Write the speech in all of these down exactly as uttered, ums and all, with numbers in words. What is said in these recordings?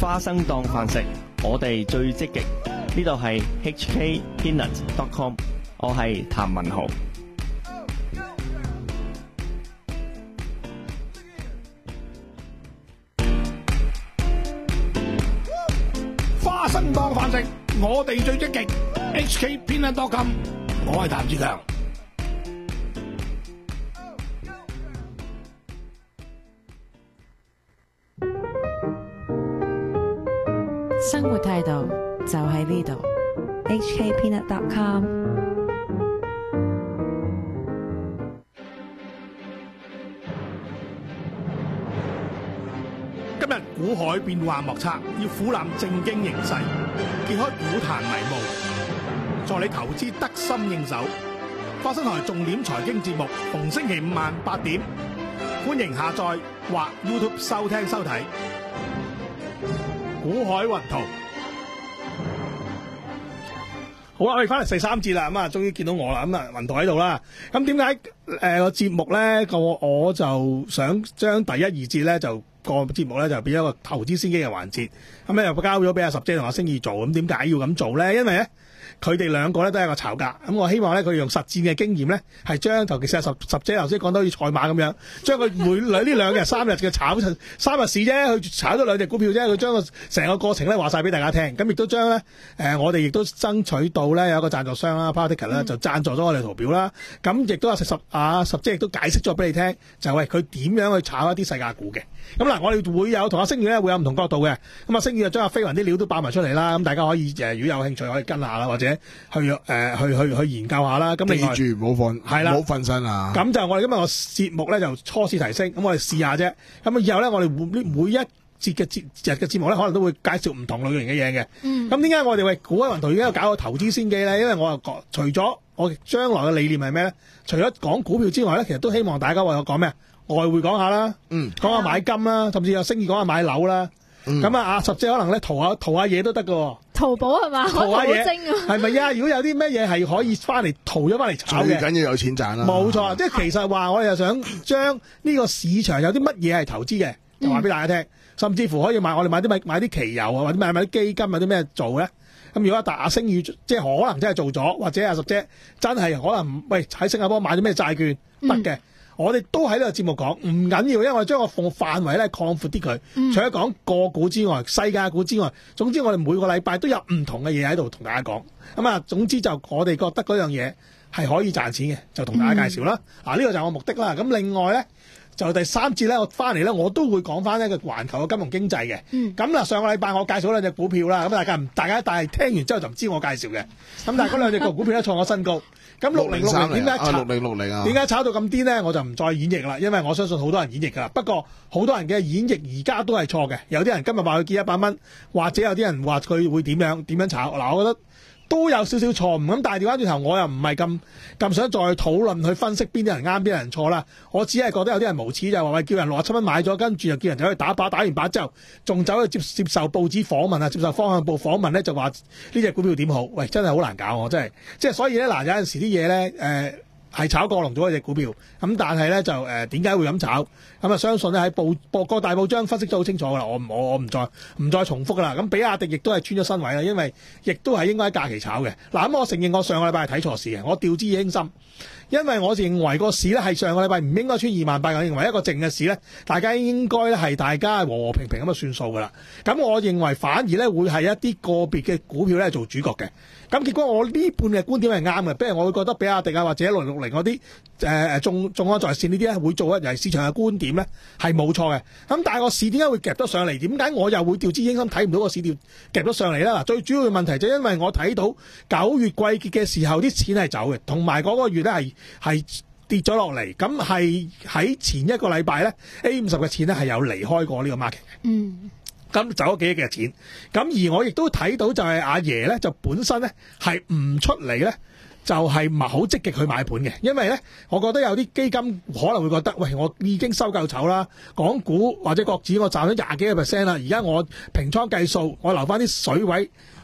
花生當飯食，我哋最積極。呢度係 H K Peanut dot com， 我係譚文豪。 花生當飯食，我哋最積極。H K Peanut dot com， 我係譚志強。 生活態度就喺呢度。 H K Peanut dot com。 今日股海變幻莫測，要俯瞰正經形勢，揭開股壇迷霧，助你投資得心應手。花生台重點財經節目，逢星期五晚八點，歡迎下載或 YouTube 收聽收睇。股海雲圖。好啦，我哋翻嚟第三節啦，咁啊，終於見到我啦，咁啊，雲圖喺度啦。咁點解誒個節目咧？個我就想將第一二節咧就。個節目咧就變咗個投資先機嘅環節，咁咧又交咗俾阿十姐同阿星義做，咁點解要咁做咧？因為咧佢哋兩個咧都係一個炒價，咁我希望咧佢用實戰嘅經驗咧係將，尤其是十十姐頭先講到好似賽馬咁樣，將佢每兩呢兩日三日嘅炒三日市啫，佢炒咗兩隻股票啫，佢將個成個過程咧話晒俾大家聽，咁亦都將咧誒我哋亦都爭取到咧有一個贊助商啦 Particle 啦就贊助咗我哋圖表啦，咁亦都有十啊十姐亦都解釋咗俾你聽，就係佢點樣去炒一啲世界股嘅。咁嗱，我哋會有同阿星宇咧會有唔同角度嘅，咁阿星宇就將阿飛雲啲料都爆埋出嚟啦，咁大家可以誒如果有興趣可以跟下啦，或者去誒、呃、去去去研究下啦。咁另外記住唔好瞓，係啦，唔好瞓身啊！ 咁就我哋今日個節目咧就初次提升，咁我哋試下啫。咁以後咧我哋每每一節嘅節日嘅節目咧，可能都會介紹唔同類型嘅嘢嘅。嗯。咁點解我哋喂股海雲圖而家要搞個投資先機咧？因為我又講，除咗我將來嘅理念係咩咧？除咗講股票之外咧，其實都希望大家為我講咩？外匯講下啦，嗯，講下買金啦，甚至有星意講下買樓啦。咁、嗯、啊，阿十姐可能咧淘下淘下嘢都得㗎。 淘寶係嘛？ 淘下嘢係咪啊？如果有啲咩嘢係可以翻嚟淘咗翻嚟炒嘅， 最緊要有錢賺啦。 冇錯，即係其實話我哋又想將呢個市場有啲乜嘢係投資嘅，就話俾大家聽、嗯。甚至乎可以買我哋買啲買買啲期油啊，或者買買啲基金有啲咩做咧？咁如果阿阿星宇即係可能真係做咗，或者阿十姐真係可能喂喺新加坡買咗咩債券得嘅。嗯我哋都喺呢個節目講，唔緊要，因為我哋將個範圍咧擴闊啲佢。除咗講個股之外，世界股之外，總之我哋每個禮拜都有唔同嘅嘢喺度同大家講。咁啊，總之就我哋覺得嗰樣嘢係可以賺錢嘅，就同大家介紹啦。啊，呢個就係我目的啦。咁另外咧，就第三節咧，我翻嚟咧，我都會講翻一個環球嘅金融經濟嘅。咁、嗯、嗱，上個禮拜我介紹兩隻股票啦，咁大家唔大家但係聽完之後就唔知我介紹嘅。咁但係嗰兩隻個股票咧創咗新高。咁六零六零點解炒？六零六零啊？點解炒到咁癲咧？我就唔再演繹啦，因為我相信好多人演繹噶啦。不過好多人嘅演繹而家都係錯嘅。有啲人今日話佢見一百蚊，或者有啲人話佢會點樣點樣炒。嗱，我覺得都有少少錯誤。咁但係調翻轉頭，我又唔係咁咁想再討論去分析邊啲人啱，邊啲人錯啦。我只係覺得有啲人無恥就話喂，叫人六十七蚊買咗，跟住又叫人走去打靶，打完靶之後仲走去接接受報紙訪問啊，接受方向報訪問咧，就話呢隻股票點好？喂，真係好難搞，我真係即係所以咧嗱，有陣時啲嘢咧誒係炒過龍咗一隻股票，咁但係咧就誒點解會咁炒？咁啊相信咧喺報報各大報章分析都好清楚噶啦，我我我唔再唔再重複噶啦。咁比亞迪亦都係穿咗身位啦，因為亦都係應該喺假期炒嘅。嗱，咁我承認我上個禮拜係睇錯市嘅，我掉之以輕心。因為我認為個市咧係上個禮拜唔應該穿二萬八，我認為一個靜嘅市咧，大家應該咧係大家和和平平咁就算數噶啦。咁我認為反而咧會係一啲個別嘅股票咧做主角嘅。咁結果我呢半嘅觀點係啱嘅，比如我會覺得比亞迪啊或者六零六零嗰啲誒誒眾眾安在線呢啲咧會做一，尤其市場嘅觀點咧係冇錯嘅。咁但係個市點解會夾得上嚟？點解我又會掉之輕心睇唔到個市調夾得上嚟咧？嗱，最主要嘅問題就因為我睇到九月季結嘅時候啲錢係走嘅，同埋嗰個月咧係係跌咗落嚟。咁係喺前一個禮拜咧 A 五十嘅錢咧係有離開過呢個 market 嘅。嗯。咁走咗幾億嘅錢，咁而我亦都睇到就係阿爺咧，就本身咧係唔出嚟咧，就係唔係好積極去買盤嘅，因為咧，我覺得有啲基金可能會覺得，喂，我已經收夠籌啦，港股或者國指我賺咗廿幾個 percent 啦，而家我平倉計數，我留翻啲水位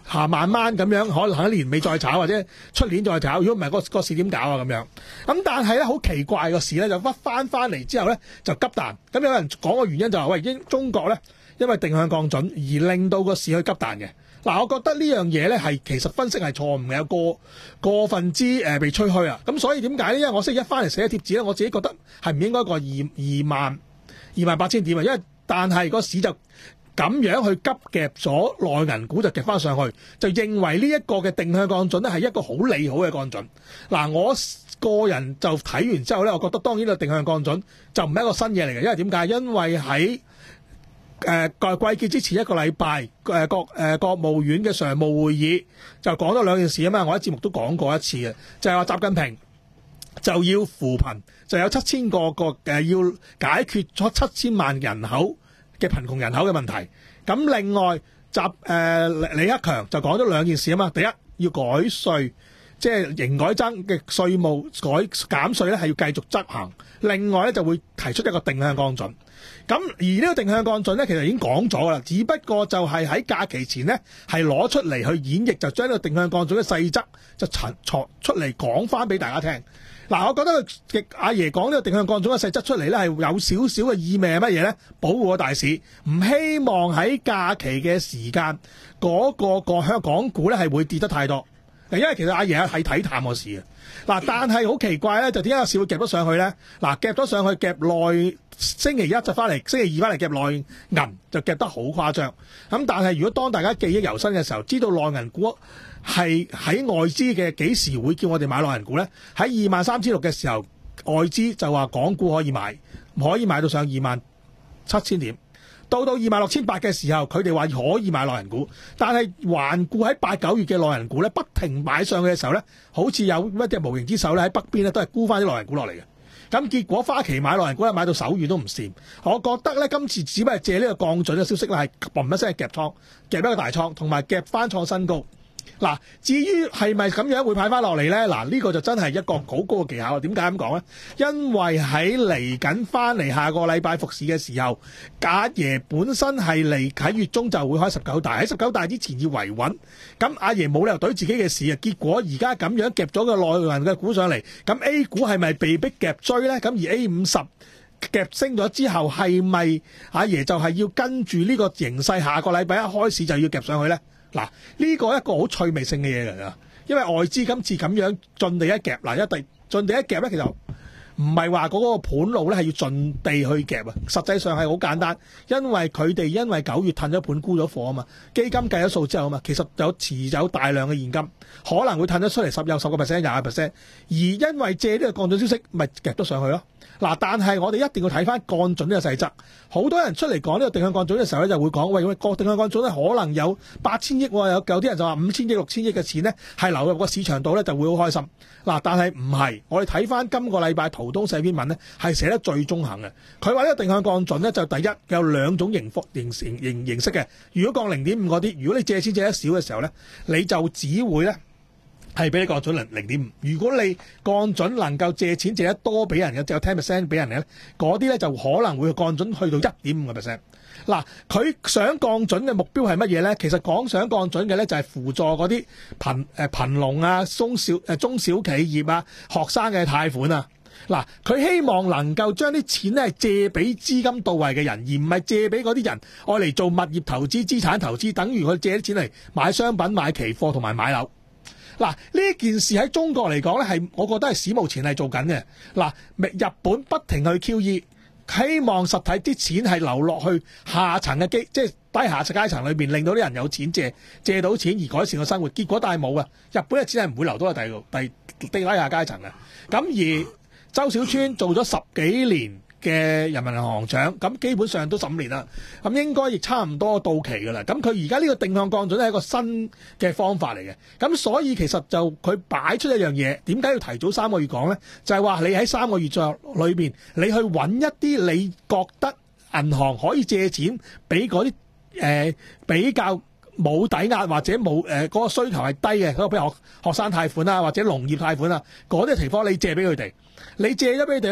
下慢慢咁樣，可能喺年尾再炒或者出年再炒。如果唔係，個個市點搞啊咁樣？咁但係咧好奇怪個市咧就屈翻翻嚟之後咧就急彈。咁有人講個原因就係、是、喂，英中國咧因為定向降準而令到個市去急彈嘅。嗱，我覺得呢樣嘢咧係其實分析係錯誤嘅，有過過分之誒、呃、被吹噓啊。咁所以點解咧？因為我星期一翻嚟寫貼紙咧，我自己覺得係唔應該過二二萬二萬八千點啊，因為但係個市就咁樣去急夾咗內銀股就夾翻上去，就認為呢一個嘅定向降準咧係一個好利好嘅降準。嗱，我個人就睇完之後咧，我覺得當然個定向降準就唔係一個新嘢嚟嘅，因為點解？因為喺誒季季結之前一個禮拜，誒國誒國務院嘅常務會議就講咗兩件事啊嘛，我喺節目都講過一次嘅，就係話習近平就要扶貧，就有七千個個誒要解決咗七千萬人口嘅貧窮人口嘅問題。咁另外習誒李克強就講咗兩件事啊嘛，第一要改稅，即係營改增嘅稅務改減稅咧係要繼續執行，另外咧就會提出一個定向降準。咁而呢個定向降準咧，其實已經講咗啦，只不過就係喺假期前呢，係攞出嚟去演繹，就將呢個定向降準嘅細則就陳出嚟講翻俾大家聽。嗱，我覺得阿爺講呢個定向降準嘅細則出嚟咧，係有少少嘅意味係乜嘢咧？保護個大市，唔希望喺假期嘅時間嗰、嗰個個香港股咧係會跌得太多。因為其實阿爺係睇淡個市嘅。嗱，但係好奇怪咧，就點解個市會夾咗上去咧？嗱，夾咗上去夾內星期一就翻嚟，星期二翻嚟夾內銀就夾得好誇張。咁但係如果當大家記憶猶新嘅時候，知道內銀股係喺外資嘅幾時會叫我哋買內銀股咧？喺二萬三千六嘅時候，外資就話港股可以買，可以買到上二萬七千點。到到二萬六千八嘅時候，佢哋話可以買內銀股，但係環顧喺八九月嘅內銀股咧，不停買上去嘅時候咧，好似有一隻無形之手咧喺北邊咧都係沽翻啲內銀股落嚟嘅。咁結果花旗買內銀股咧買到手軟都唔掂。我覺得咧今次只不過係借呢個降準嘅消息咧係嘣一聲夾倉，夾一個大倉，同埋夾翻創新高。嗱，至於係咪咁樣會派翻落嚟咧？嗱，呢、這個就真係一個好高嘅技巧。點解咁講咧？因為喺嚟緊翻嚟下個禮拜復市嘅時候，阿爺本身係嚟喺月中就會開十九大，喺十九大之前要維穩。咁阿爺冇理由對自己嘅事啊。結果而家咁樣夾咗個內銀嘅股上嚟，咁 A 股係咪被逼夾追咧？咁而 A 五十夾升咗之後，係咪阿爺就係要跟住呢個形勢，下個禮拜一開始就要夾上去咧？嗱，呢個一個好趣味性嘅嘢嚟㗎，因為外資今次咁樣盡地一夾，嗱一地盡地一夾咧，其實唔係話嗰個盤路咧係要盡地去夾啊，實際上係好簡單，因為佢哋因為九月褪咗盤沽咗貨啊嘛，基金計咗數之後啊嘛，其實有持有大量嘅現金，可能會褪咗出嚟十有十個 percent、廿個 percent，而因為借呢個降準消息，咪夾咗上去咯。嗱，但係我哋一定要睇翻降準呢個細則。好多人出嚟講呢個定向降準嘅時候咧，就會講喂，個定向降準咧可能有八千億，有有啲人就話五千億、六千億嘅錢咧係流入個市場度咧就會好開心。嗱，但係唔係，我哋睇翻今個禮拜陶東寫篇文咧係寫得最中肯嘅。佢話呢個定向降準咧就第一有兩種形幅形形形形式嘅。如果降零點五嗰啲，如果你借錢借得少嘅時候咧，你就只會咧係俾你降準零零點五。如果你降準能夠借錢借得多俾人嘅，就有 ten percent 俾人嘅咧，嗰啲咧就可能會降準去到一點五個 percent。嗱，佢想降準嘅目標係乜嘢咧？其實講想降準嘅咧就係輔助嗰啲貧誒貧農啊、中小誒中小企業啊、學生嘅貸款啊。嗱，佢希望能夠將啲錢咧借俾資金到位嘅人，而唔係借俾嗰啲人愛嚟做物業投資、資產投資，等於佢借啲錢嚟買商品、買期貨同埋買樓。嗱，呢件事喺中國嚟講咧，係我覺得係史無前例做緊嘅。嗱，日本不停去 Q E， 希望實體啲錢係流落去下層嘅基，即係低下階層裏邊，令到啲人有錢借，借到錢而改善個生活。結果但係冇啊，日本嘅錢係唔會流到去第第低下階層嘅。咁而周小川做咗十幾年嘅人民銀行長，咁基本上都十五年啦，咁應該亦差唔多到期㗎啦。咁佢而家呢個定向降準係一個新嘅方法嚟嘅，咁所以其實就佢擺出一樣嘢，點解要提早三個月講呢？就係話你喺三個月在裏邊，你去揾一啲你覺得銀行可以借錢俾嗰啲誒比較冇抵押或者冇誒嗰個需求係低嘅，嗰個譬如學學生貸款啊，或者農業貸款啊，嗰啲地方你借俾佢哋，你借咗俾佢哋咧。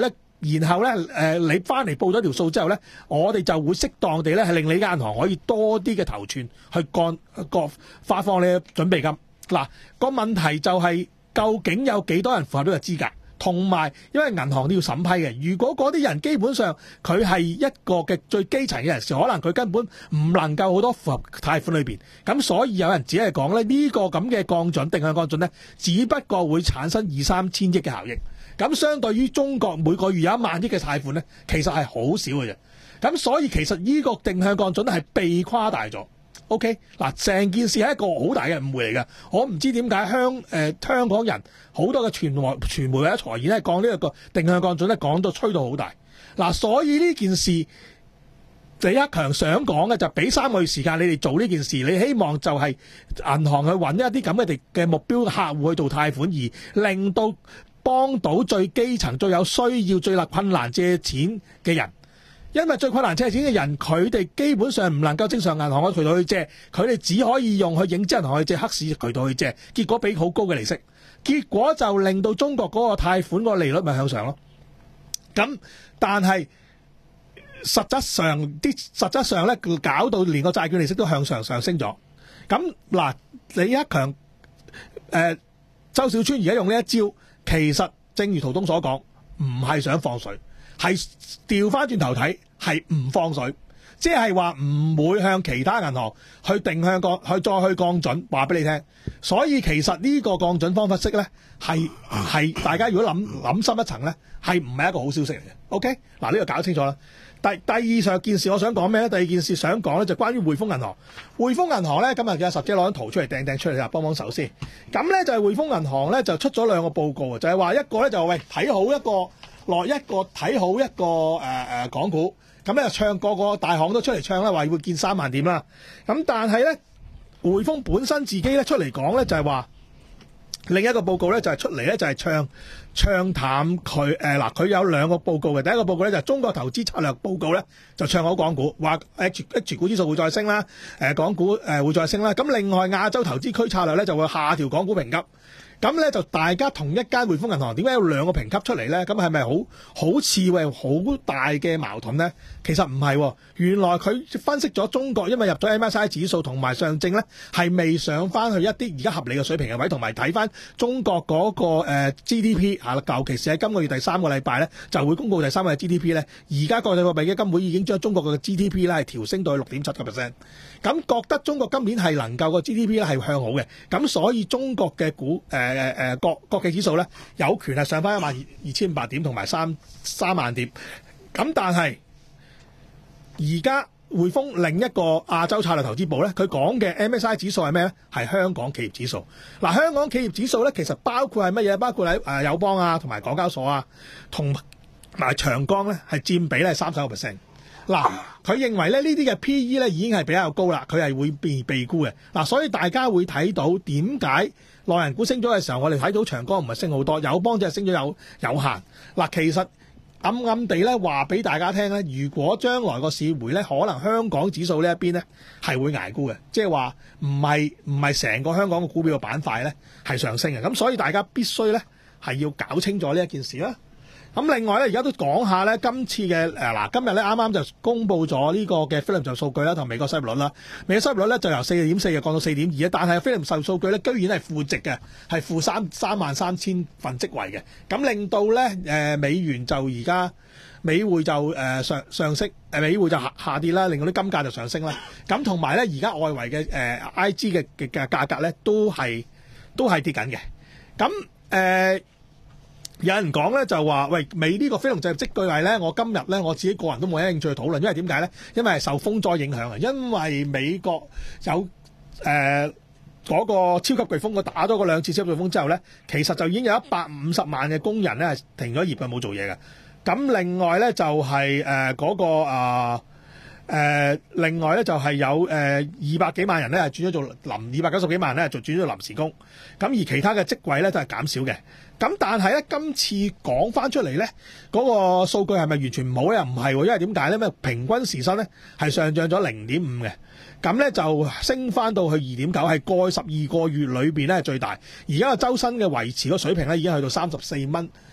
然後咧誒、呃、你翻嚟報咗條數之後咧，我哋就會適當地咧係令你間銀行可以多啲嘅頭寸去幹個發放你嘅準備金。嗱，個問題就係究竟有幾多人符合呢個資格？同埋，因為銀行都要審批嘅。如果嗰啲人基本上佢係一個嘅最基層嘅人士，可能佢根本唔能夠好多符合貸款裏邊。咁所以有人只係講咧呢個咁嘅降準定向降準咧，只不過會產生二三千億嘅效益。咁相對於中國每個月有一萬億嘅貸款咧，其實係好少嘅啫。咁所以其實呢個定向降準係被誇大咗。O.K. 嗱，成件事係一個好大嘅誤會嚟嘅。我唔知點解香誒、呃、香港人好多嘅傳媒傳媒或者財言咧講呢一個定向降準咧講到吹到好大。嗱，所以呢件事李克強想講嘅就俾三個月時間你哋做呢件事，你希望就係銀行去揾一啲咁嘅嘅目標客戶去做貸款，而令到幫到最基層、最有需要、最立困難借錢嘅人。因為最困難借錢嘅人，佢哋基本上唔能夠正常銀行嘅渠道去借，佢哋只可以用去影子銀行去借、黑市渠道去借，結果俾好高嘅利息，結果就令到中國嗰個貸款個利率咪向上咯。咁但係實質上啲實質上咧，搞到連個債券利息都向上上升咗。咁嗱，李克強、誒周小川而家用呢一招，其實正如陶東所講，唔係想放水。係調翻轉頭睇，係唔放水，即係話唔會向其他銀行去定向降，去再去降準，話俾你聽。所以其實呢個降準方法式咧，係係大家如果諗諗深一層咧，係唔係一個好消息嚟嘅。OK，嗱呢個搞清楚啦。第第二上件事我想講咩咧？第二件事想講咧就關於匯豐銀行。匯豐銀行咧今日有十姐攞張圖出嚟掟掟出嚟啊，幫幫手先。咁咧就係匯豐銀行咧就出咗兩個報告啊，就係話一個咧就喂睇好一個。落一個睇好一個誒誒、呃、港股，咁咧就唱個個大行都出嚟唱啦，話會見三萬點啦。咁但係咧，匯豐本身自己咧出嚟講咧就係話，另一個報告咧就係出嚟咧就係唱唱淡佢誒嗱，佢、呃、有兩個報告嘅。第一個報告咧就係中國投資策略報告咧就唱好港股，話 H H 股指數會再升啦，誒、呃、港股誒、呃、會再升啦。咁另外亞洲投資區策略咧就會下調港股評級。咁咧就大家同一間匯豐銀行，點解有兩個評級出嚟咧？咁係咪好好似喂好大嘅矛盾咧？其實唔係、哦，原來佢分析咗中國，因為入咗 M S C I 指數同埋上證咧，係未上翻去一啲而家合理嘅水平嘅位，同埋睇翻中國嗰、那個、呃、G D P 啊，尤其是喺今個月第三個禮拜咧，就會公布第三個月 G D P 咧。而家國際貨幣基金會已經將中國嘅 G D P 咧係調升到去六點七個 percent， 咁覺得中國今年係能夠個 G D P 咧係向好嘅，咁所以中國嘅股誒誒誒國國際指數咧有權係上翻一萬二千五百點同埋三三萬點，咁但係而家匯豐另一個亞洲策略投資部咧，佢講嘅 M S C I 指數係咩咧？係香港企業指數。嗱，香港企業指數咧其實包括係乜嘢？包括喺誒友邦啊，同埋港交所啊，同埋長江咧係佔比咧係三十個 percent。嗱，佢認為咧呢啲嘅 P E 咧已經係比較高啦，佢係會被被沽嘅。嗱，所以大家會睇到點解內銀股升咗嘅時候，我哋睇到長江唔係升好多，友邦就係升咗有有限。嗱，其實暗暗地咧話俾大家聽咧，如果將來個市回咧，可能香港指數呢一邊咧係會捱沽嘅，即係話唔係唔係成個香港嘅股票嘅板塊咧係上升嘅。咁所以大家必須咧係要搞清楚呢一件事啦。咁另外咧，而家都講下咧，今次嘅誒嗱，今日咧啱啱就公布咗呢個嘅非農就業數據啦，同美國失業率啦。美國失業率咧就由四點四嘅降到四點二，但係非農就業數據咧居然係負值嘅，係負三三萬三千份職位嘅。咁令到咧誒、呃、美元就而家美匯就誒、呃、上上升，誒美匯就下下跌啦，令到啲金價就上升啦。咁同埋咧，而家外圍嘅誒、呃、I G 嘅嘅嘅價格咧都係都係跌緊嘅。咁誒。呃有人講咧就話，喂，美呢個非農就業職據位咧，我今日咧我自己個人都冇興趣去討論，因為點解咧？因為係受風災影響啊！因為美國有誒嗰、呃那個超級颶風，佢打咗嗰兩次超級颶風之後咧，其實就已經有一百五十萬嘅工人咧係停咗業嘅，冇做嘢嘅。咁另外咧就係誒嗰個啊。誒、呃，另外咧就係有誒二百幾萬人咧係轉咗做臨，二百九十幾萬人咧就轉咗做臨時工，咁而其他嘅職位咧都係減少嘅。咁但係咧今次講翻出嚟咧，嗰、那個數據係咪完全唔好咧？又唔係，因為點解咧？咩平均時薪咧係上漲咗零點五嘅，咁咧就升翻到去二點九，係過去十二個月裏邊咧係最大。而家個周薪嘅維持個水平咧已經去到三十四蚊。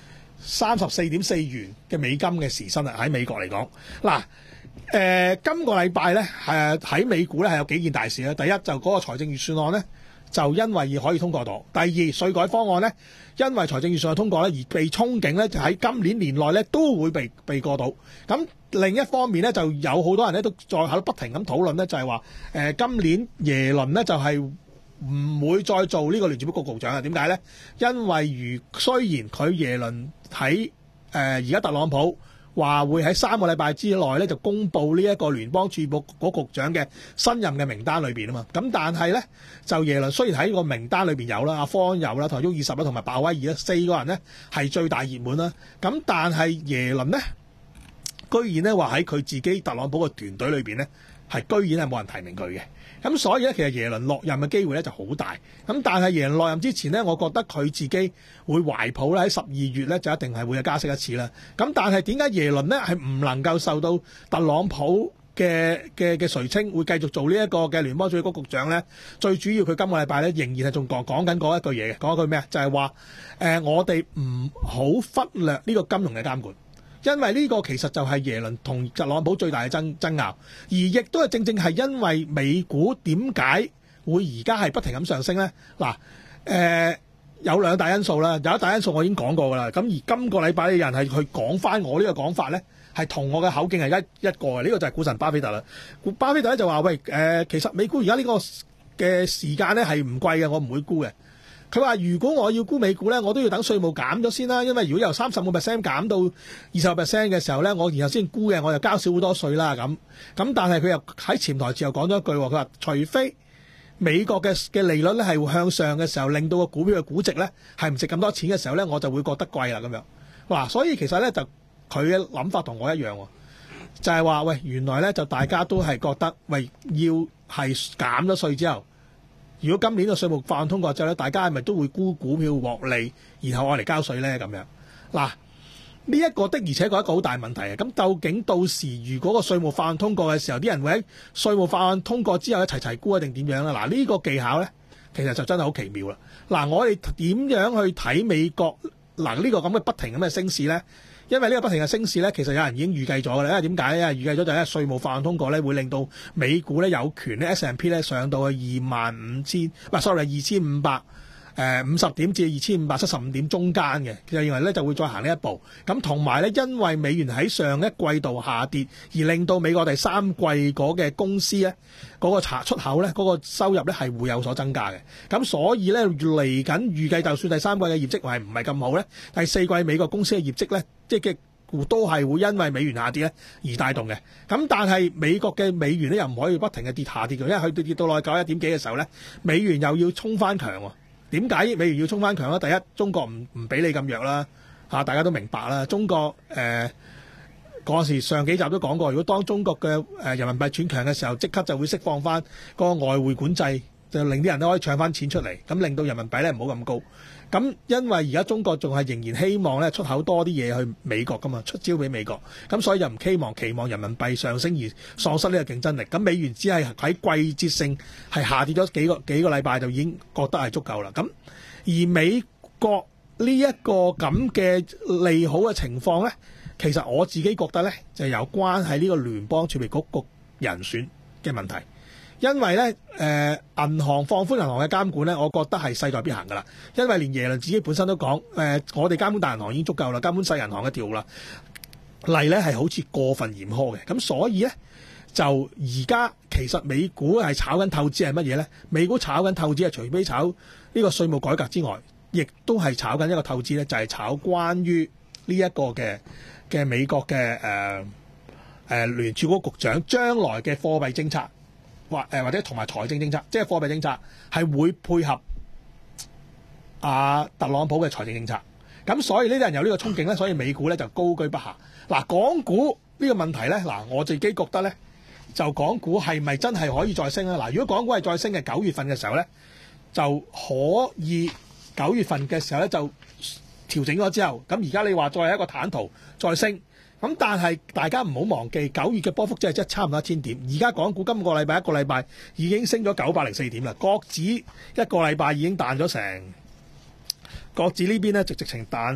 三十四點四元嘅美金嘅時薪啊，喺美國嚟講，嗱，誒、呃、今個禮拜咧係喺美股咧係有幾件大事啦。第一就嗰個財政預算案咧，就因為可以通過到；第二稅改方案咧，因為財政預算案通過咧，而被憧憬咧就喺今年年內咧都會被被過到。咁另一方面咧，就有好多人咧都再喺度不停咁討論咧，就係話誒今年耶倫咧就係、是。唔會再做呢個聯儲局局長啊？點解呢？因為如雖然佢耶倫喺誒而家特朗普話會喺三個禮拜之內咧就公布呢一個聯邦儲備局局長嘅新任嘅名單裏邊啊嘛，咁但係呢，就耶倫雖然喺個名單裏邊有啦，阿方有啦，同埋沃爾什啦，同埋鮑威爾啦，四個人呢係最大熱門啦。咁但係耶倫呢，居然呢話喺佢自己特朗普嘅團隊裏邊呢，係居然係冇人提名佢嘅。咁所以咧，其實耶倫落任嘅機會咧就好大。咁但係耶倫落任之前呢，我覺得佢自己會懷抱咧喺十二月咧就一定係會有加息一次啦。咁但係點解耶倫呢係唔能夠受到特朗普嘅嘅嘅垂青，會繼續做呢一個嘅聯邦儲備局局長呢？最主要佢今個禮拜咧仍然係仲講講緊嗰一句嘢嘅，講一句咩啊？就係話誒，我哋唔好忽略呢個金融嘅監管。因為呢個其實就係耶倫同特朗普最大嘅爭爭拗，而亦都係正正係因為美股點解會而家係不停咁上升呢？嗱，誒、呃、有兩大因素啦，有一大因素我已經講過㗎啦。咁而今個禮拜嘅人係去講翻我呢個講法呢，係同我嘅口徑係一一個嘅。呢、這個就係股神巴菲特啦。巴菲特咧就話：喂，誒、呃、其實美股而家呢個嘅時間呢係唔貴嘅，我唔會沽嘅。佢話：如果我要沽美股咧，我都要等稅務減咗先啦。因為如果由三十個 percent 減到二十個 percent 嘅時候咧，我然後先沽嘅，我就交少好多稅啦。咁咁，但係佢又喺潛台詞又講咗一句，佢話：除非美國嘅嘅利率咧係向上嘅時候，令到個股票嘅估值咧係唔值咁多錢嘅時候咧，我就會覺得貴啦咁樣。嗱，所以其實咧就佢嘅諗法同我一樣喎，就係話：喂，原來咧就大家都係覺得，喂，要係減咗稅之後。如果今年嘅稅務法案通過之後咧，大家係咪都會沽股票獲利，然後我嚟交稅咧？咁樣嗱，呢一個的而且確係一個好大問題啊！咁究竟到時如果個稅務法案通過嘅時候，啲人會喺稅務法案通過之後一齊齊沽啊，定點樣咧？嗱，呢個技巧咧，其實就真係好奇妙啦！嗱，我哋點樣去睇美國嗱呢個咁嘅不停咁嘅升市咧？因為呢個不停嘅升市咧，其實有人已經預計咗嘅啦。因為點解咧？預計咗就係稅務法案通過咧，會令到美股咧有權咧 S and P 咧上到去二萬五千，唔係 sorry 二千五百誒五十點至二千五百七十五點中間嘅。其實認為咧就會再行呢一步。咁同埋咧，因為美元喺上一季度下跌，而令到美國第三季嗰嘅公司咧嗰個查出口咧嗰個收入咧係會有所增加嘅。咁所以咧嚟緊預計，就算第三季嘅業績係唔係咁好咧，第四季美國公司嘅業績咧，即係嘅都係會因為美元下跌咧而帶動嘅。咁但係美國嘅美元咧又唔可以不停嘅跌下跌嘅，因為佢跌到落去九一點幾嘅時候咧，美元又要衝翻強喎。點解美元要衝翻強咧？第一，中國唔唔俾你咁弱啦，嚇大家都明白啦。中國誒嗰陣時上幾集都講過，如果當中國嘅誒人民幣轉強嘅時候，即刻就會釋放翻個外匯管制，就令啲人都可以搶翻錢出嚟，咁令到人民幣咧唔好咁高。咁因為而家中國仲係仍然希望咧出口多啲嘢去美國噶嘛，出招俾美國，咁所以就唔希望期望人民幣上升而喪失呢個競爭力。咁美元只係喺季節性係下跌咗幾個幾個禮拜就已經覺得係足夠啦。咁而美國呢一個咁嘅利好嘅情況咧，其實我自己覺得咧就有關係呢個聯邦儲備局局人選嘅問題。因為咧，誒、呃、銀行放寬銀行嘅監管咧，我覺得係勢在必行㗎啦。因為連耶倫自己本身都講，誒、呃、我哋監管大銀行已經足夠啦，監管細銀行嘅條例咧係好似過分嚴苛嘅。咁所以咧，就而家其實美股係炒緊透支係乜嘢咧？美股炒緊透支係除非炒呢個稅務改革之外，亦都係炒緊一個透支咧，就係、是、炒關於呢一個嘅嘅美國嘅誒誒聯儲局局長將來嘅貨幣政策。或誒或者同埋財政政策，即係貨幣政策係會配合啊特朗普嘅財政政策，咁所以呢啲人有呢個憧憬咧，所以美股咧就高居不下。嗱，港股呢個問題咧，嗱我自己覺得咧，就港股係咪真係可以再升咧？嗱，如果港股係再升嘅九月份嘅時候咧，就可以九月份嘅時候咧就調整咗之後，咁而家你話再係一個坦途再升。咁但係大家唔好忘記九月嘅波幅即係即係差唔多一千點，而家港股今個禮拜一個禮拜已經升咗九百零四點啦，國指一個禮拜已經彈咗成，國指呢邊咧直直情彈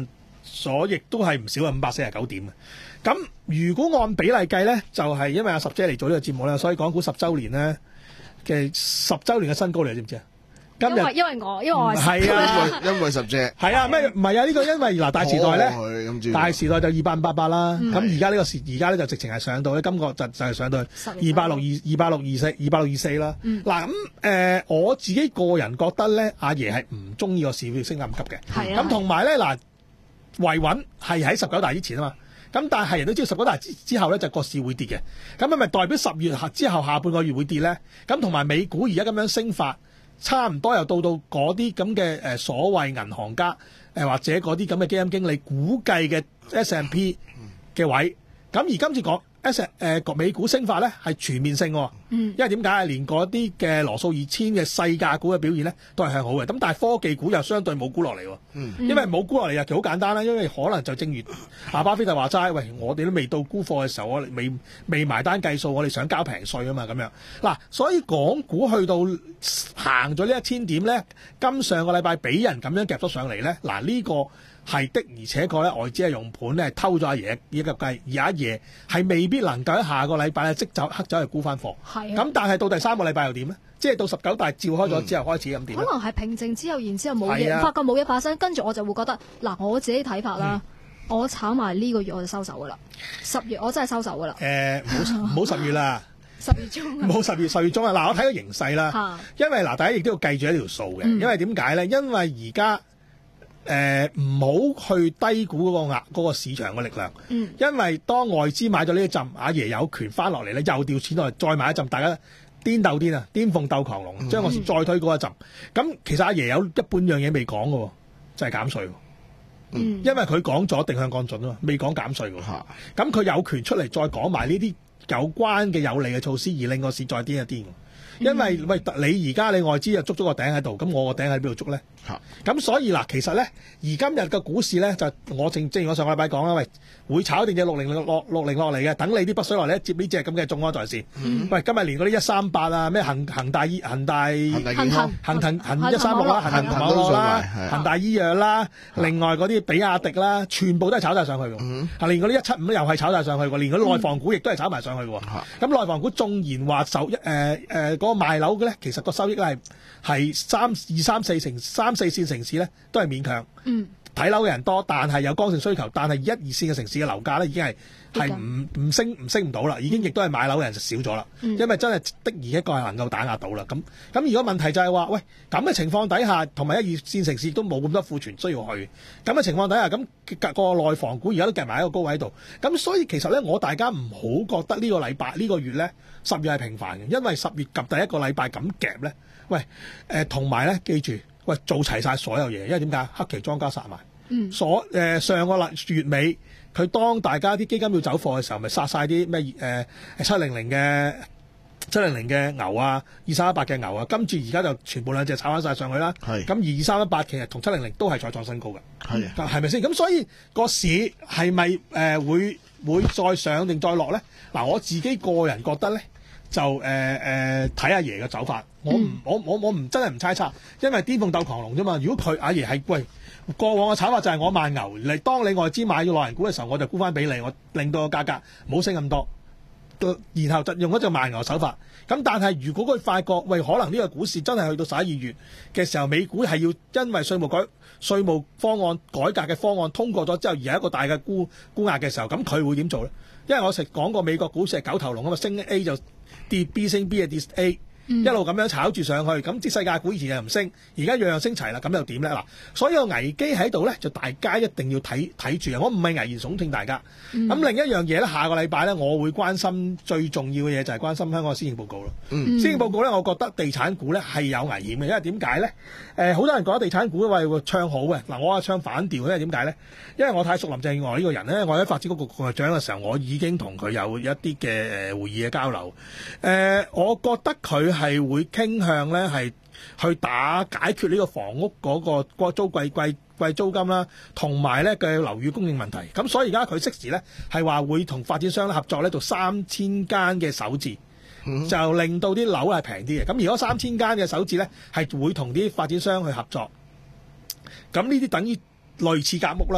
咗，亦都係唔少嘅五百四十九點嘅。咁如果按比例計咧，就係、是、因為阿十姐嚟做呢個節目咧，所以港股十週年咧嘅十週年嘅新高嚟，知唔知啊？今日因為因為我因為我係啊， 因為因為十隻係啊，咩唔係啊？呢、這個因為嗱大時代咧， 哦、 大時代就二八五八八啦。 嗯咁而家呢個時，而家咧就直情係上到咧，今個就就係上到二八六二二八六二四二八六二四啦。嗱咁誒，我自己個人覺得咧，阿爺係唔中意個市會升咁急嘅。 係啊。 咁同埋咧嗱，維穩係喺十九大之前啊嘛。咁但係人都知道十九大之之後咧就個市會跌嘅。咁係咪代表十月之後下半個月會跌咧？咁同埋美股而家咁樣升法。差唔多又到到嗰啲咁嘅誒所謂銀行家誒、呃、或者嗰啲咁嘅基金經理估計嘅 S and P 嘅位，咁而今次講 S 誒、呃、美股升法咧係全面性喎， 嗯， 因為點解連嗰啲嘅羅素二千嘅細價股嘅表現咧都係向好嘅，咁但係科技股又相對冇估落嚟喎， 嗯， 因為冇估落嚟啊，其實好簡單啦，因為可能就正如阿巴菲特話齋，喂，我哋都未到沽貨嘅時候，我哋未未埋單計數，我哋想交平稅啊嘛，咁樣嗱，所以港股去到行咗呢一千點咧，今上個禮拜俾人咁樣夾咗上嚟咧，嗱呢、這個。係的，而且確咧外資係用盤咧偷咗阿爺一個計，而阿爺係未必能夠喺下個禮拜咧即走黑走去沽翻貨。 係咁但係到第三個禮拜又點咧？即係到十九大召開咗之後開始咁點？ 可能係平靜之後，然之後冇嘢， 係啊發覺冇嘢發生，跟住我就會覺得嗱，我自己睇法啦，我炒埋呢個月我就收手噶啦，十月我真係收手噶啦。 誒，唔好唔好十月啦， 十月中唔好十月十月中啊！嗱，我睇個形勢啦，因為嗱，大家亦都要計住一條數嘅，因為點解咧？因為而家。誒唔好去低估嗰個額嗰個市場嘅力量， 嗯， 因為當外資買咗呢一陣，阿爺有權翻落嚟咧，又調錢落嚟，再買一陣，大家顛鬥顛啊，顛鳳鬥狂龍，將個市再推高一陣。咁、嗯、其實阿爺有一半樣嘢未講嘅，就係、是、減稅。嗯，因為佢講咗定向降準啊嘛，未講減稅㗎。咁、嗯、佢有權出嚟再講埋呢啲有關嘅有利嘅措施，而令個市再顛一顛。因為喂，你而家你外資又捉咗個頂喺度，咁我個頂喺邊度捉咧？咁所以嗱，其實咧，而今日嘅股市咧，就我正正如我上個禮拜講啦，喂，會炒定隻六零六六零落嚟嘅，等你啲北水落嚟接呢隻咁嘅眾安在線。嗯、喂，今日連嗰啲一三八啊，咩恒恒大醫恒大恒大健康恒恒恒一三六啦，恒恒網絡啦，恒大醫藥啦，另外嗰啲比亞迪啦，全部都係炒晒上去嘅。嗯，連嗰啲一七五又係炒晒上去嘅，連嗰啲內房股亦都係炒埋上去嘅。咁、嗯、內房股縱然話受一誒誒嗰個賣樓嘅咧，其實個收益咧係係三二三四成三四線城市咧都係勉強。嗯，睇樓嘅人多，但係有剛性需求，但係一二線嘅城市嘅樓價咧已經係係唔唔升唔升唔到啦，已經亦都係買樓嘅人就少咗啦。嗯、因為真係的而且確係能夠打壓到啦。咁咁如果問題就係話，喂咁嘅情況底下，同埋一二線城市都冇咁多庫存需要去，咁嘅情況底下，咁、那個內房股而家都夾埋喺個高位度。咁所以其實咧，我大家唔好覺得呢個禮拜呢、呢個月咧十月係平凡嘅，因為十月及第一個禮拜咁夾咧，喂誒同埋咧記住。喂，做齊晒所有嘢，因為點解黑期莊家殺埋？嗯，所誒、呃、上個月尾，佢當大家啲基金要走貨嘅時候，咪殺晒啲咩誒七零零嘅七零零嘅牛啊，二三一八嘅牛啊，跟住而家就全部兩隻炒翻晒上去啦。係，咁二三一八其實同七零零都係再創新高嘅。係，係咪先？咁所以個市係咪誒會會再上定再落咧？嗱，我自己個人覺得咧。就誒誒睇阿爺嘅走法，我唔、嗯、我我我唔真係唔猜測，因為顛鳳鬥狂龍啫嘛。如果佢阿爺係喂過往嘅炒法就係我賣牛嚟，當你外資買咗內銀股嘅時候，我就沽翻俾你，我令到個價格唔好升咁多，然後就用一隻賣牛手法。咁但係如果佢發覺喂可能呢個股市真係去到十一二月嘅時候，美股係要因為稅務改稅務方案改革嘅方案通過咗之後，而係一個大嘅沽沽壓嘅時候，咁佢會點做咧？因為我成講過美國股市係九頭龍啊嘛，升 A 就跌 B， 升 B 就跌 A，嗯、一路咁樣炒住上去。咁啲世界股以前又唔升，而家樣樣升齊啦，咁又點咧？嗱，所以個危機喺度咧，就大家一定要睇睇住啊！我唔係危言聳聽大家。咁、嗯、另一樣嘢咧，下個禮拜咧，我會關心最重要嘅嘢就係關心香港嘅施政報告咯。嗯、施政報告咧，我覺得地產股咧係有危險嘅，因為點解咧？誒、呃，好多人覺得地產股因為唱好嘅，嗱，我係唱反調，因為點解咧？因為我太熟林鄭月娥呢個人咧，我喺發展局局長嘅時候，我已經同佢有一啲嘅誒會議嘅交流。誒、呃，我覺得佢係會傾向咧係去打解決呢個房屋嗰個租貴貴貴租金啦，同埋咧嘅樓宇供應問題。咁所以而家佢即時咧係話會同發展商合作咧做三千間嘅首置，嗯、就令到啲樓係平啲嘅。咁如果三千間嘅首置咧係會同啲發展商去合作，咁呢啲等於類似夾屋啦。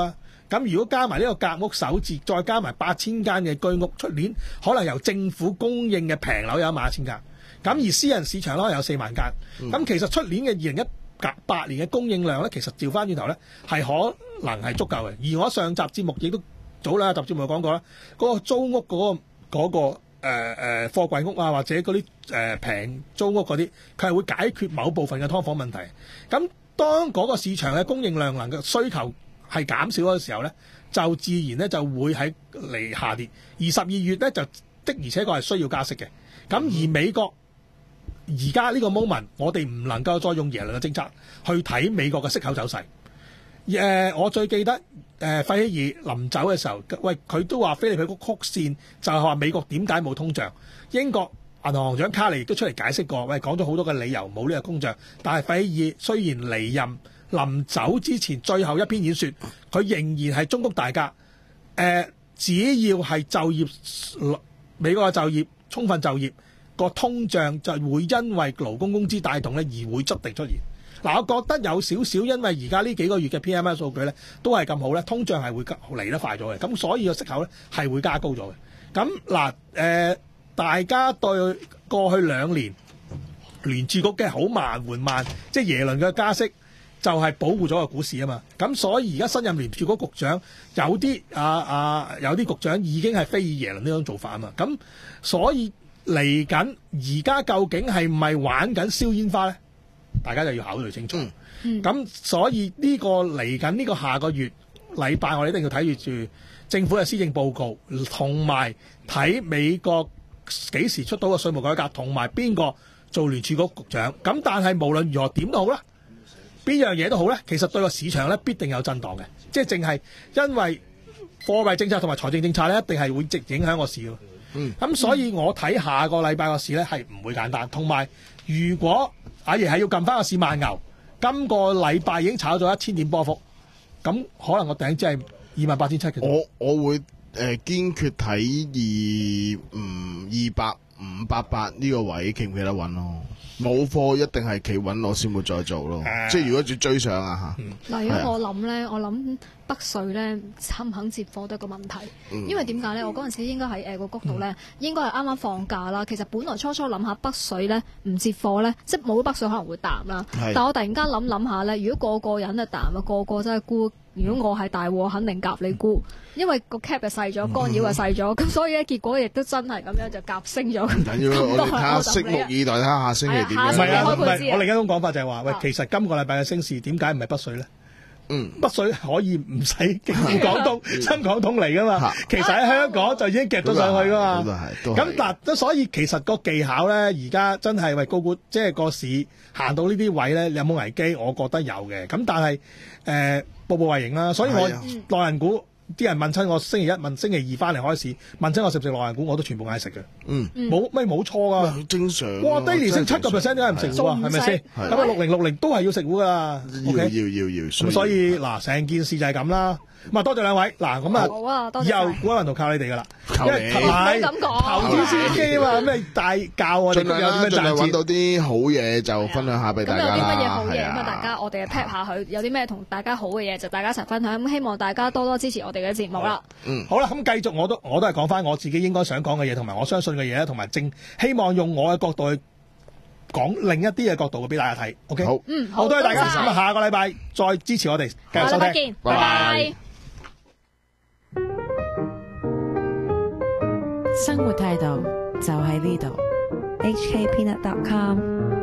咁如果加埋呢個夾屋首置，再加埋八千間嘅居屋，出年可能由政府供應嘅平樓有一萬一千間，咁而私人市場咧有四萬間。咁、嗯、其實出年嘅二零一八年嘅供應量咧，其實調翻轉頭咧係可能係足夠嘅。而我上集節目亦都早兩集節目講過啦，嗰、嗰個租屋嗰、嗰個嗰、嗰個誒誒、呃、貨櫃屋啊，或者嗰啲誒平租屋嗰啲，佢係會解決某部分嘅劏房問題。咁當嗰個市場嘅供應量能夠需求係減少嘅時候咧，就自然咧就會喺嚟下跌。而十二月咧就的而且確係需要加息嘅。咁而美國而家呢個 moment， 我哋唔能夠再用耶倫嘅政策去睇美國嘅息口走勢。誒、呃，我最記得誒、呃、費希爾臨走嘅時候，喂佢都話菲利普曲線就係話美國點解冇通脹。英國銀行行長卡尼亦都出嚟解釋過，喂講咗好多嘅理由冇呢個通脹。但係費希爾雖然離任臨走之前最後一篇演說，佢仍然係忠告大家誒、呃，只要係就業美國嘅就業充分就業，個通脹就會因為勞工工資帶動咧而會質地出現。嗱，我覺得有少少，因為而家呢幾個月嘅 P M I 數據咧都係咁好咧，通脹係會嚟得快咗嘅，咁所以個息口咧係會加高咗嘅。咁嗱誒，大家對過去兩年聯儲局嘅好慢緩慢，即係耶倫嘅加息就係保護咗個股市啊嘛。咁所以而家新任聯儲局局長有啲啊啊有啲局長已經係非議耶倫呢種做法啊嘛。咁所以嚟緊而家究竟係唔係玩緊燒煙花咧？大家就要考慮清楚。咁、嗯、所以呢個嚟緊呢個下個月禮拜，我哋一定要睇住政府嘅施政報告，同埋睇美國幾時出到個稅務改革，同埋邊個做聯儲局局長。咁但係無論如何點都好啦，邊樣嘢都好咧，其實對個市場咧必定有震盪嘅，即係淨係因為貨幣政策同埋財政政策咧，一定係會直影響個市咯。咁、嗯、所以我睇下個禮拜個市咧係唔會簡單，同埋如果阿爺係要撳翻個市慢牛，今個禮拜已經炒咗一千點波幅，咁可能個頂只係二萬八千七嘅。 我我會誒、呃、堅決睇二嗯二百五百八呢個位企唔企得穩咯。冇貨一定係企穩，我先會再做咯。啊、即係如果要追上啊嚇。嗱、嗯，如果我諗咧，我諗北水咧肯唔肯接貨都係個問題。嗯、因為點解咧？我嗰陣時應該喺誒個谷度咧，應該係啱啱放假啦。其實本來初初諗下北水咧唔接貨咧，即係冇北水可能會淡啦。但我突然間諗諗下咧，如果個個人啊淡啊，個個真係沽。如果我係大鑊，肯定夾你沽，因為個 cap 又細咗，干擾又細咗，咁、嗯、所以咧結果亦都真係咁樣就夾升咗。唔緊要，我哋睇下拭目以待，睇下下星期點樣。唔係啊，唔係我另一種講法就係話，喂，其實今個禮拜嘅升市點解唔係北水咧？嗯，北水可以唔使經滬港通、深港通嚟噶嘛？其實喺香港就已經夾咗上去噶嘛。咁嗱，所以其實個技巧咧，而家真係為高估，即係個市行到呢啲位咧，有冇危機？我覺得有嘅。咁但係誒。呃步步為營啦，所以我內銀股啲人問親我星期一問星期二翻嚟開市，問親我食唔食內銀股，我都全部嗌食嘅。嗯，冇咩冇錯噶，正常。哇，低年升七個 percent 點解唔食糊啊？係咪先？咁啊，六零六零都係要食糊噶。要要要要。咁所以嗱，成件事就係咁啦。咁啊，多謝兩位。嗱，咁啊，以後股海運動靠你哋噶啦。因為同埋投資司機啊嘛，咩大教我哋有啲咩賺錢，盡量揾到啲好嘢就分享下俾大家啦。咁有啲乜嘢好嘢咁啊？大家我哋 pat 下佢，有啲咩同大家好嘅嘢就大家一齊分享。咁希望大家多多支持我哋嘅節目啦。嗯，好啦，咁繼續我都我都係講翻我自己應該想講嘅嘢，同埋我相信嘅嘢，同埋正希望用我嘅角度去講另一啲嘅角度俾大家睇。OK，好，嗯，好，多謝大家。咁啊，下個禮拜再支持我哋，繼續收聽，拜拜。 生活態度就喺呢度。H K Peanut dot com